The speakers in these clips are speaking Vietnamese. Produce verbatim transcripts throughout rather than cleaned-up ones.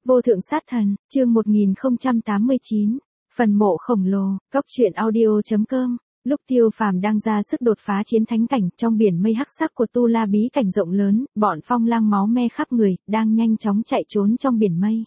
Vô thượng sát thần, chương một nghìn không trăm tám mươi chín, phần mộ khổng lồ, cóc truyện audio.com. Lúc Tiêu Phàm đang ra sức đột phá chiến thánh cảnh trong biển mây hắc sắc của Tu La bí cảnh rộng lớn, bọn Phong Lang máu me khắp người, đang nhanh chóng chạy trốn trong biển mây.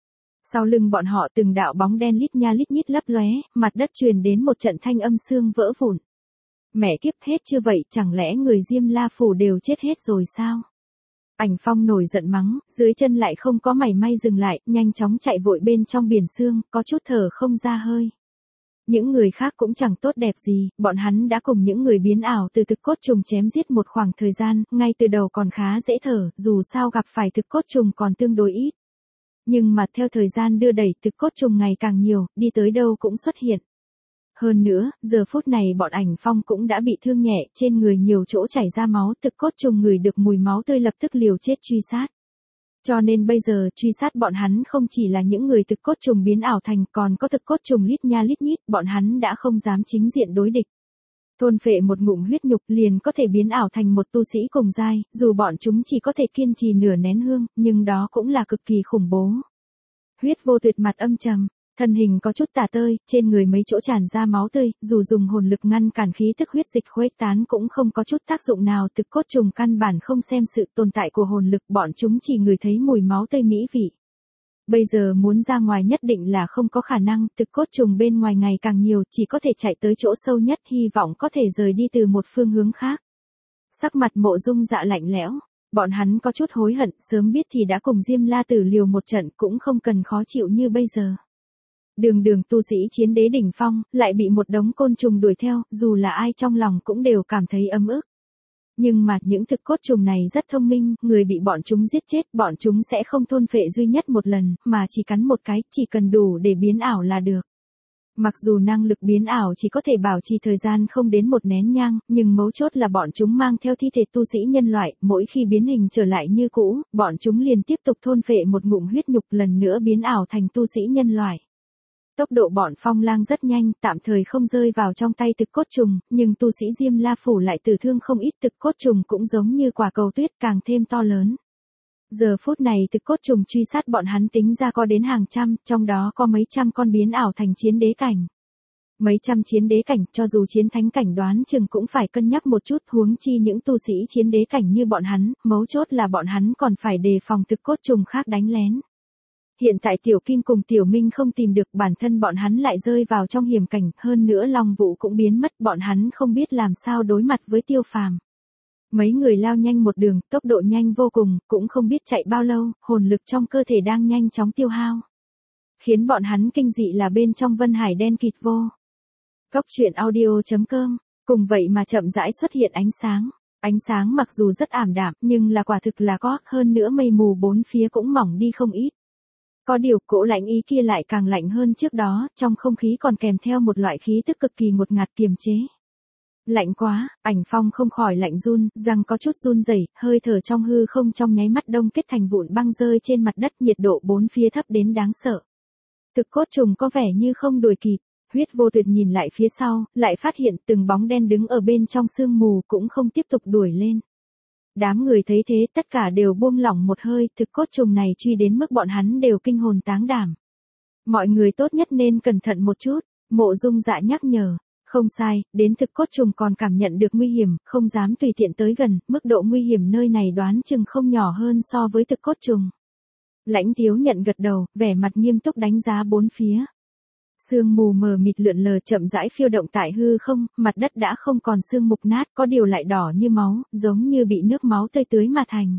Sau lưng bọn họ từng đạo bóng đen lít nha lít nhít lấp lóe, mặt đất truyền đến một trận thanh âm xương vỡ vụn. Mẹ kiếp, hết chưa vậy, chẳng lẽ người Diêm La Phủ đều chết hết rồi sao? Ảnh Phong nổi giận mắng, dưới chân lại không có mảy may dừng lại, nhanh chóng chạy vội bên trong biển sương, có chút thở không ra hơi. Những người khác cũng chẳng tốt đẹp gì, bọn hắn đã cùng những người biến ảo từ thực cốt trùng chém giết một khoảng thời gian, ngay từ đầu còn khá dễ thở, dù sao gặp phải thực cốt trùng còn tương đối ít. Nhưng mà theo thời gian đưa đẩy, thực cốt trùng ngày càng nhiều, đi tới đâu cũng xuất hiện. Hơn nữa, giờ phút này bọn Ảnh Phong cũng đã bị thương nhẹ, trên người nhiều chỗ chảy ra máu, thực cốt trùng ngửi được mùi máu tươi lập tức liều chết truy sát. Cho nên bây giờ truy sát bọn hắn không chỉ là những người thực cốt trùng biến ảo thành, còn có thực cốt trùng lít nha lít nhít, bọn hắn đã không dám chính diện đối địch. Thôn phệ một ngụm huyết nhục liền có thể biến ảo thành một tu sĩ cùng giai, dù bọn chúng chỉ có thể kiên trì nửa nén hương, nhưng đó cũng là cực kỳ khủng bố. Huyết Vô Tuyệt mặt âm trầm, thân hình có chút tả tơi, trên người mấy chỗ tràn ra máu tươi, dù dùng hồn lực ngăn cản khí tức huyết dịch khuếch tán cũng không có chút tác dụng nào, thực cốt trùng căn bản không xem sự tồn tại của hồn lực, bọn chúng chỉ ngửi thấy mùi máu tươi mỹ vị. Bây giờ muốn ra ngoài nhất định là không có khả năng, thực cốt trùng bên ngoài ngày càng nhiều, chỉ có thể chạy tới chỗ sâu nhất, hy vọng có thể rời đi từ một phương hướng khác. Sắc mặt Mộ Dung Dạ lạnh lẽo. Bọn hắn có chút hối hận, sớm biết thì đã cùng Diêm La Tử liều một trận, cũng không cần khó chịu như bây giờ. Đường đường tu sĩ chiến đế đỉnh phong, lại bị một đống côn trùng đuổi theo, dù là ai trong lòng cũng đều cảm thấy ấm ức. Nhưng mà những thực cốt trùng này rất thông minh, người bị bọn chúng giết chết, bọn chúng sẽ không thôn phệ duy nhất một lần, mà chỉ cắn một cái, chỉ cần đủ để biến ảo là được. Mặc dù năng lực biến ảo chỉ có thể bảo trì thời gian không đến một nén nhang, nhưng mấu chốt là bọn chúng mang theo thi thể tu sĩ nhân loại, mỗi khi biến hình trở lại như cũ, bọn chúng liền tiếp tục thôn phệ một ngụm huyết nhục lần nữa biến ảo thành tu sĩ nhân loại. Tốc độ bọn Phong Lang rất nhanh, tạm thời không rơi vào trong tay thực cốt trùng, nhưng tu sĩ Diêm La Phủ lại tử thương không ít, thực cốt trùng cũng giống như quả cầu tuyết càng thêm to lớn. Giờ phút này thực cốt trùng truy sát bọn hắn tính ra có đến hàng trăm, trong đó có mấy trăm con biến ảo thành chiến đế cảnh. Mấy trăm chiến đế cảnh, cho dù chiến thánh cảnh đoán chừng cũng phải cân nhắc một chút, huống chi những tu sĩ chiến đế cảnh như bọn hắn, mấu chốt là bọn hắn còn phải đề phòng thực cốt trùng khác đánh lén. Hiện tại Tiểu Kim cùng Tiểu Minh không tìm được, bản thân bọn hắn lại rơi vào trong hiểm cảnh, hơn nữa Long Vũ cũng biến mất, bọn hắn không biết làm sao đối mặt với Tiêu Phàm. Mấy người lao nhanh một đường, tốc độ nhanh vô cùng, cũng không biết chạy bao lâu, hồn lực trong cơ thể đang nhanh chóng tiêu hao. Khiến bọn hắn kinh dị là bên trong Vân Hải đen kịt vô. Cóc truyện audio.com, cùng vậy mà chậm rãi xuất hiện ánh sáng. Ánh sáng mặc dù rất ảm đạm, nhưng là quả thực là có, hơn nữa mây mù bốn phía cũng mỏng đi không ít. Có điều cỗ lạnh ý kia lại càng lạnh hơn trước đó, trong không khí còn kèm theo một loại khí tức cực kỳ ngột ngạt kiềm chế. Lạnh quá, Ảnh Phong không khỏi lạnh run, răng có chút run rẩy, hơi thở trong hư không trong nháy mắt đông kết thành vụn băng rơi trên mặt đất, nhiệt độ bốn phía thấp đến đáng sợ. Thực cốt trùng có vẻ như không đuổi kịp, Huyết Vô Tuyệt nhìn lại phía sau, lại phát hiện từng bóng đen đứng ở bên trong sương mù cũng không tiếp tục đuổi lên. Đám người thấy thế tất cả đều buông lỏng một hơi, thực cốt trùng này truy đến mức bọn hắn đều kinh hồn táng đảm. Mọi người tốt nhất nên cẩn thận một chút, Mộ Dung Dạ nhắc nhở. Không sai, đến thực cốt trùng còn cảm nhận được nguy hiểm, không dám tùy tiện tới gần, mức độ nguy hiểm nơi này đoán chừng không nhỏ hơn so với thực cốt trùng. Lãnh Thiếu nhận gật đầu, vẻ mặt nghiêm túc đánh giá bốn phía. Sương mù mờ mịt lượn lờ chậm rãi phiêu động tại hư không, mặt đất đã không còn sương mục nát, có điều lại đỏ như máu, giống như bị nước máu tươi tưới mà thành.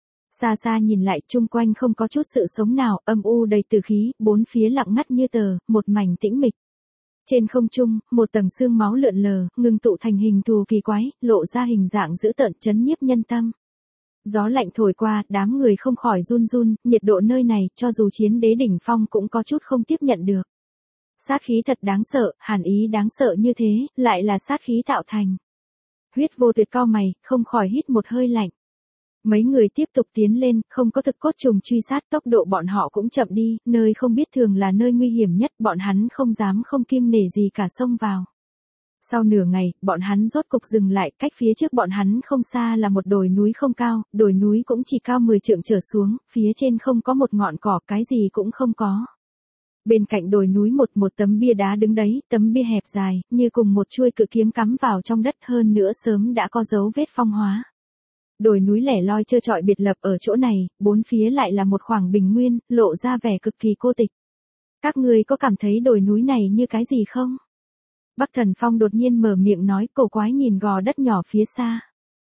Xa xa nhìn lại, chung quanh không có chút sự sống nào, âm u đầy tử khí, bốn phía lặng ngắt như tờ, một mảnh tĩnh mịch. Trên không trung, một tầng sương máu lượn lờ, ngưng tụ thành hình thù kỳ quái, lộ ra hình dạng dữ tợn chấn nhiếp nhân tâm. Gió lạnh thổi qua, đám người không khỏi run run, nhiệt độ nơi này, cho dù chiến đế đỉnh phong cũng có chút không tiếp nhận được. Sát khí thật đáng sợ, hàn ý đáng sợ như thế, lại là sát khí tạo thành. Huyết Vô Tuyệt cau mày, không khỏi hít một hơi lạnh. Mấy người tiếp tục tiến lên, không có thực cốt trùng truy sát, tốc độ bọn họ cũng chậm đi, nơi không biết thường là nơi nguy hiểm nhất, bọn hắn không dám không kiêng nể gì cả xông vào. Sau nửa ngày, bọn hắn rốt cục dừng lại, cách phía trước bọn hắn không xa là một đồi núi không cao, đồi núi cũng chỉ cao mười trượng trở xuống, phía trên không có một ngọn cỏ, cái gì cũng không có. Bên cạnh đồi núi một một tấm bia đá đứng đấy, tấm bia hẹp dài, như cùng một chuôi cự kiếm cắm vào trong đất, hơn nữa sớm đã có dấu vết phong hóa. Đồi núi lẻ loi trơ trọi biệt lập ở chỗ này, bốn phía lại là một khoảng bình nguyên, lộ ra vẻ cực kỳ cô tịch. Các ngươi có cảm thấy đồi núi này như cái gì không? Bắc Thần Phong đột nhiên mở miệng nói, cổ quái nhìn gò đất nhỏ phía xa.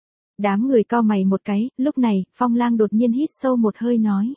Đám người cau mày một cái, lúc này, Phong Lang đột nhiên hít sâu một hơi nói.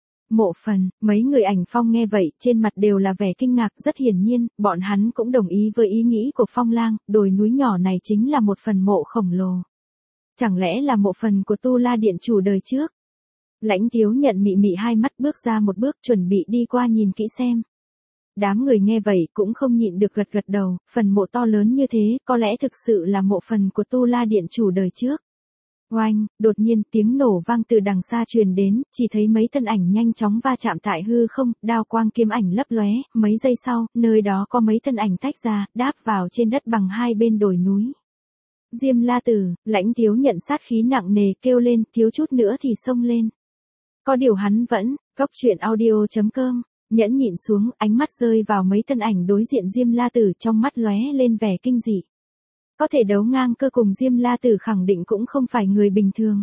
Mộ phần, mấy người ảnh Phong nghe vậy, trên mặt đều là vẻ kinh ngạc, rất hiển nhiên, bọn hắn cũng đồng ý với ý nghĩ của Phong Lang, đồi núi nhỏ này chính là một phần mộ khổng lồ. Chẳng lẽ là mộ phần của Tu La Điện chủ đời trước? Lãnh Tiếu Nhận mị mị hai mắt bước ra một bước, chuẩn bị đi qua nhìn kỹ xem. Đám người nghe vậy cũng không nhịn được gật gật đầu, phần mộ to lớn như thế, có lẽ thực sự là mộ phần của Tu La Điện chủ đời trước. Oanh, đột nhiên tiếng nổ vang từ đằng xa truyền đến, chỉ thấy mấy thân ảnh nhanh chóng va chạm tại hư không, đao quang kiếm ảnh lấp lóe, mấy giây sau, nơi đó có mấy thân ảnh tách ra, đáp vào trên đất bằng hai bên đồi núi. Diêm La Tử, Lãnh Tiếu Nhận sát khí nặng nề kêu lên, thiếu chút nữa thì xông lên. Có điều hắn vẫn, góc truyện audio chấm com, nhẫn nhịn xuống, ánh mắt rơi vào mấy thân ảnh đối diện Diêm La Tử, trong mắt lóe lên vẻ kinh dị. Có thể đấu ngang cơ cùng Diêm La Tử khẳng định cũng không phải người bình thường.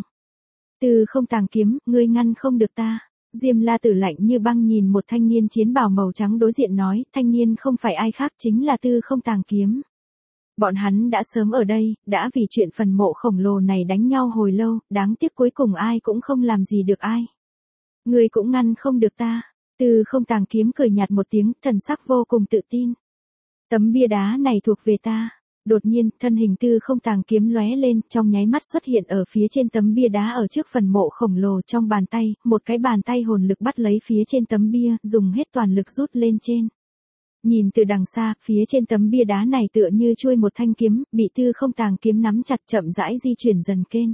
Từ không tàng kiếm, ngươi ngăn không được ta. Diêm La Tử lạnh như băng nhìn một thanh niên chiến bào màu trắng đối diện nói, thanh niên không phải ai khác chính là Tư không tàng kiếm. Bọn hắn đã sớm ở đây, đã vì chuyện phần mộ khổng lồ này đánh nhau hồi lâu, đáng tiếc cuối cùng ai cũng không làm gì được ai. Ngươi cũng ngăn không được ta. Tư không tàng kiếm cười nhạt một tiếng, thần sắc vô cùng tự tin. Tấm bia đá này thuộc về ta. Đột nhiên, thân hình Tư không tàng kiếm lóe lên, trong nháy mắt xuất hiện ở phía trên tấm bia đá ở trước phần mộ khổng lồ, trong bàn tay, một cái bàn tay hồn lực bắt lấy phía trên tấm bia, dùng hết toàn lực rút lên trên. Nhìn từ đằng xa, phía trên tấm bia đá này tựa như chuôi một thanh kiếm, bị Tư không tàng kiếm nắm chặt, chậm rãi di chuyển dần kênh.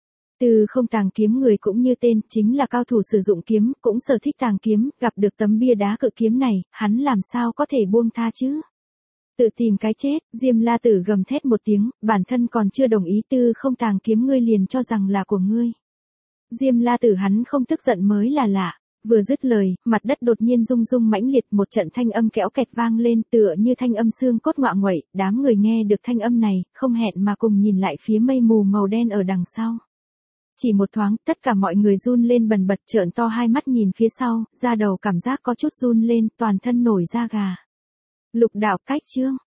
Tư không tàng kiếm người cũng như tên, chính là cao thủ sử dụng kiếm, cũng sở thích tàng kiếm, gặp được tấm bia đá cự kiếm này, hắn làm sao có thể buông tha chứ? Tự tìm cái chết, Diêm La Tử gầm thét một tiếng, bản thân còn chưa đồng ý, Tư không tàng kiếm ngươi liền cho rằng là của ngươi. Diêm La Tử hắn không tức giận mới là lạ. Vừa dứt lời, mặt đất đột nhiên rung rung mãnh liệt, một trận thanh âm kéo kẹt vang lên, tựa như thanh âm xương cốt ngoạ nguậy, đám người nghe được thanh âm này, không hẹn mà cùng nhìn lại phía mây mù màu đen ở đằng sau. Chỉ một thoáng, tất cả mọi người run lên bần bật, trợn to hai mắt nhìn phía sau, da đầu cảm giác có chút run lên, toàn thân nổi da gà. Lục đạo cách chương.